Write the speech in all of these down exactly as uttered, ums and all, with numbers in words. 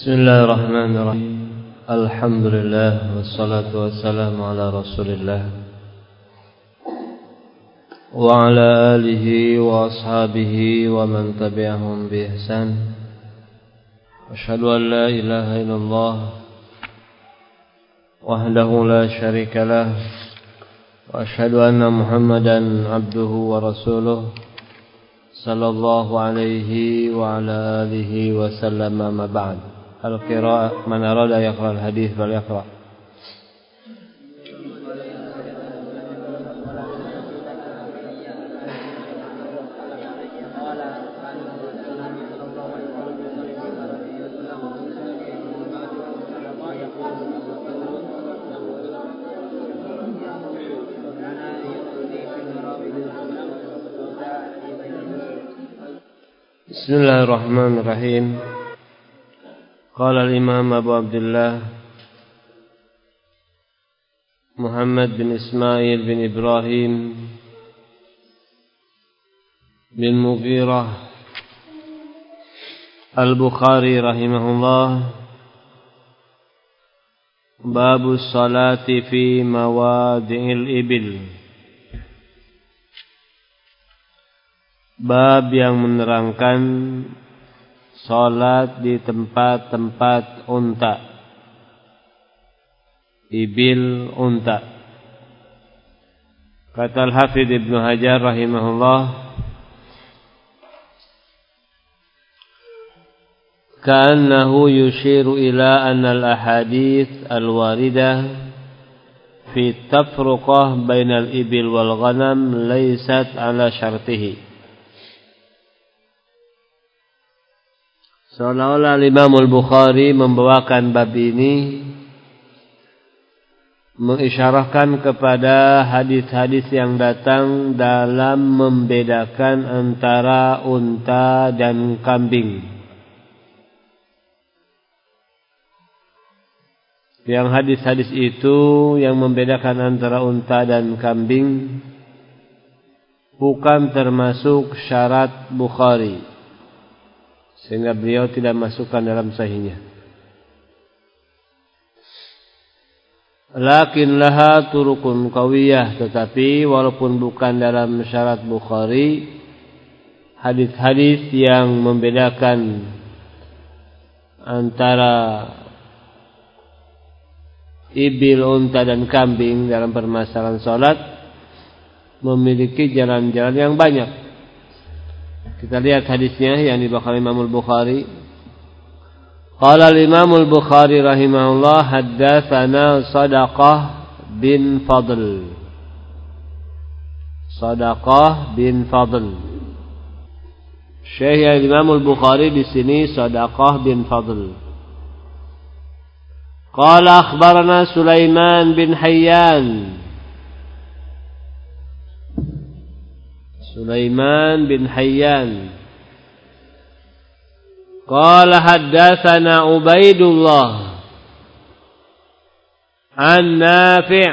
Bismillahirrahmanirrahim. Alhamdulillah wassalatu wassalamu ala Rasulillah wa ala alihi wa ashabihi wa man tabi'ahum bi ihsan. Asyhadu an la ilaha illallah wahdahu la syarika lah wa asyhadu anna Muhammadan abduhu wa rasuluh sallallahu alaihi wa ala alihi wa sallama ma ba'd. Al-qira'ah man arada yaqra al-hadis fal yaqra. Bismillahirrahmanirrahim. Qala al-Imam Abu Abdullah Muhammad bin Ismail bin Ibrahim bin Mughirah Al-Bukhari rahimahullah, Babu salati fi mawadi'il ibil. Bab yang menerangkan salat di tempat-tempat unta. Ibil, unta. Kata Al-Hafidh Ibnu Hajar rahimahullah, ka'annahu yushiru ila anna al-ahadith al-waridah fi tafruqah bainal ibil wal ghanam laysat ala syartihi. Seolah-olah Imam Al-Bukhari membawakan bab ini mengisyarahkan kepada hadis-hadis yang datang dalam membedakan antara unta dan kambing. Yang hadis-hadis itu yang membedakan antara unta dan kambing bukan termasuk syarat Bukhari, sehingga beliau tidak masukkan dalam sahihnya. Lakin laha turukun qawiyah, tetapi walaupun bukan dalam syarat Bukhari, hadis-hadis yang membedakan antara ibil, unta dan kambing dalam permasalahan salat memiliki jalan-jalan yang banyak. Kita lihat hadisnya yang dibawakan Imam Al-Bukhari. Qala al-Imam Al-Bukhari rahimahullah, haddatsana Sadaqah bin Fadl. Sadaqah bin Fadl. Syekh Imam Al-Bukhari di sini Sadaqah bin Fadl. Qala akhbarana Sulaiman bin Hayyan. Sulaiman bin Hayyan. Qala haddatsana Ubaidullah an Nafi'.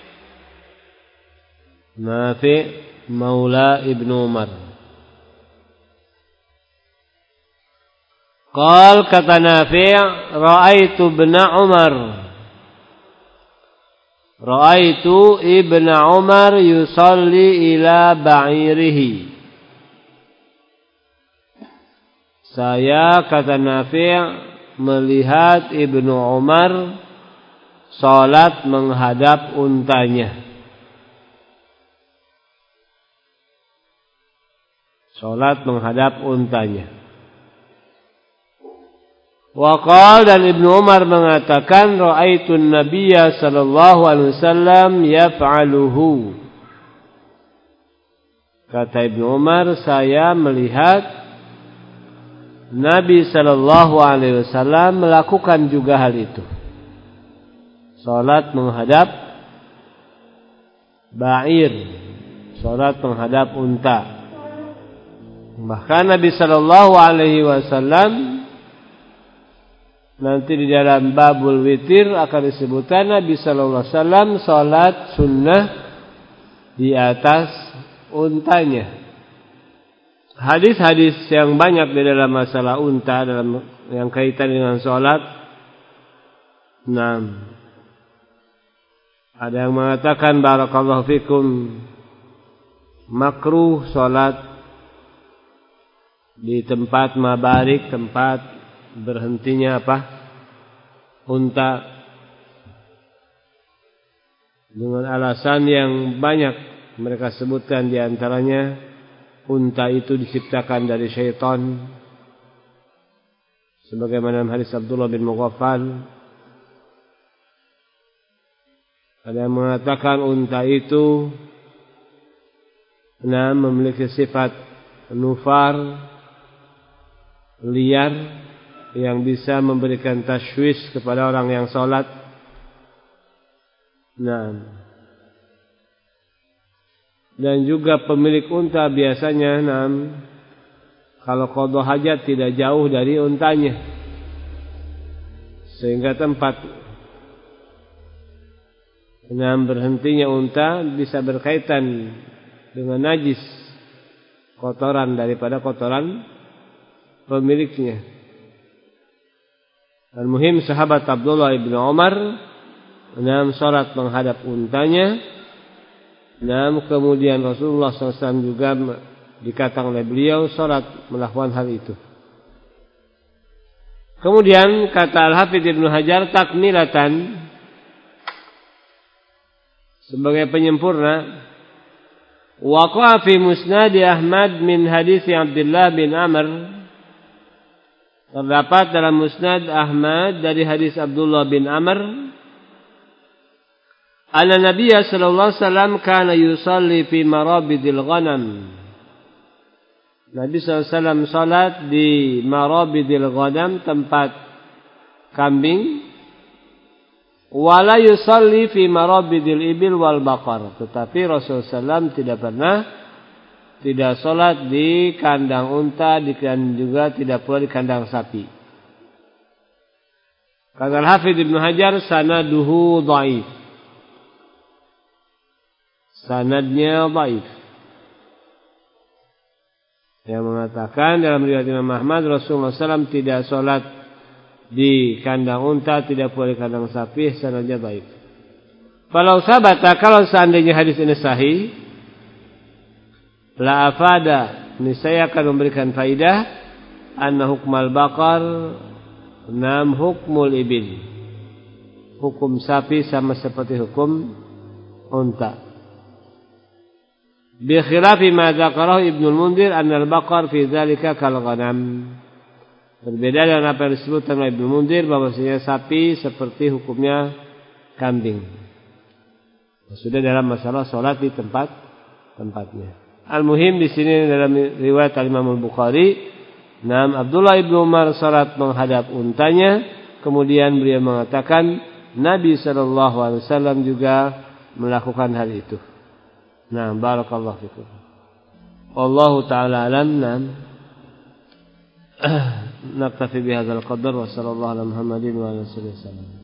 Nafi' maula Ibnu Umar. Qal kata Nafi', ra'aitu ibna Umar. Ra'aitu ibna Umar yusalli ila ba'irihi. Saya, kata Nafi', melihat Ibnu Umar salat menghadap untanya. Salat menghadap untanya. Waqal, dan Ibnu Umar mengatakan, ra'aitu an-nabiyya sallallahu alaihi wasallam yaf'aluhu. Kata Ibnu Umar, saya melihat Nabi sallallahu alaihi wasallam melakukan juga hal itu. Salat menghadap ba'ir, salat menghadap unta. Bahkan Nabi sallallahu alaihi wasallam nanti di dalam babul witir akan disebutkan Nabi sallallahu alaihi wasallam salat sunnah di atas untanya. Hadis-hadis yang banyak di dalam masalah unta dalam yang kaitan dengan sholat. Nah, ada yang mengatakan barakallahu fikum makruh sholat di tempat mabarik, tempat berhentinya apa? Unta, dengan alasan yang banyak mereka sebutkan, di antaranya unta itu diciptakan dari syaitan, sebagaimana hadis Abdullah bin Mughaffal. Ada yang mengatakan unta itu nah, memiliki sifat nufar, liar, yang bisa memberikan tasywish kepada orang yang sholat. Nah, dan juga pemilik unta biasanya nah, kalau qada hajat tidak jauh dari untanya, sehingga tempat nah, berhentinya unta bisa berkaitan dengan najis, kotoran daripada kotoran pemiliknya. Al-muhim sahabat Abdullah bin Umar enam salat menghadap untanya. Enam kemudian Rasulullah shallallahu alaihi wasallam juga dikatakan oleh beliau salat melakukan hal itu. Kemudian kata Al-Hafidz Ibnu Hajar takmilatan, sebagai penyempurna, waqa'a fi musnad Ahmad min hadis Abdullah bin Amr, terdapat dalam musnad Ahmad dari hadis Abdullah bin Amr, anna Nabiya sallallahu alaihi wasallam kana yusalli fi marabidil ghanam. Nabi sallallahu alaihi wasallam salat di marabidil ghanam, tempat kambing. Wala yusalli fi marabidil ibil wal baqar. Tetapi Rasulullah sallallahu alaihi wasallam tidak pernah tidak sholat di kandang unta, dan juga tidak pula di kandang sapi. Kata Al-Hafidz Ibnu Hajar, sanaduhu dhaif. Sanadnya dhaif. Yang mengatakan dalam riwayat Imam Ahmad, Rasulullah sallallahu alaihi wasallam tidak sholat di kandang unta, tidak pula di kandang sapi, sanadnya dhaif. Kalau sabata, kalau seandainya hadis ini sahih, la afada, ini saya akan memberikan faidah, anna hukmal baqar nam hukmul ibil, hukum sapi sama seperti hukum unta. Bi khilafi ma dzakarahu Ibnu Mundzir anna al-baqar fi dzalika kal ghanam. Berbeda dengan apa yang disebutkan oleh Ibnu Mundzir, bahwasanya sapi seperti hukumnya kambing. Sudah dalam masalah salat di tempat tempatnya. Al-muhim di sini dalam riwayat Al-Imam Al-Bukhari, nam Abdullah bin Umar salat menghadap untanya, kemudian beliau mengatakan Nabi sallallahu alaihi wasallam juga melakukan hal itu. Nah, barakallahu fikum. Wallahu taala alam. Nam naktafi bihadzal qadar wa sallallahu ala Muhammadin wa alihi wasallam.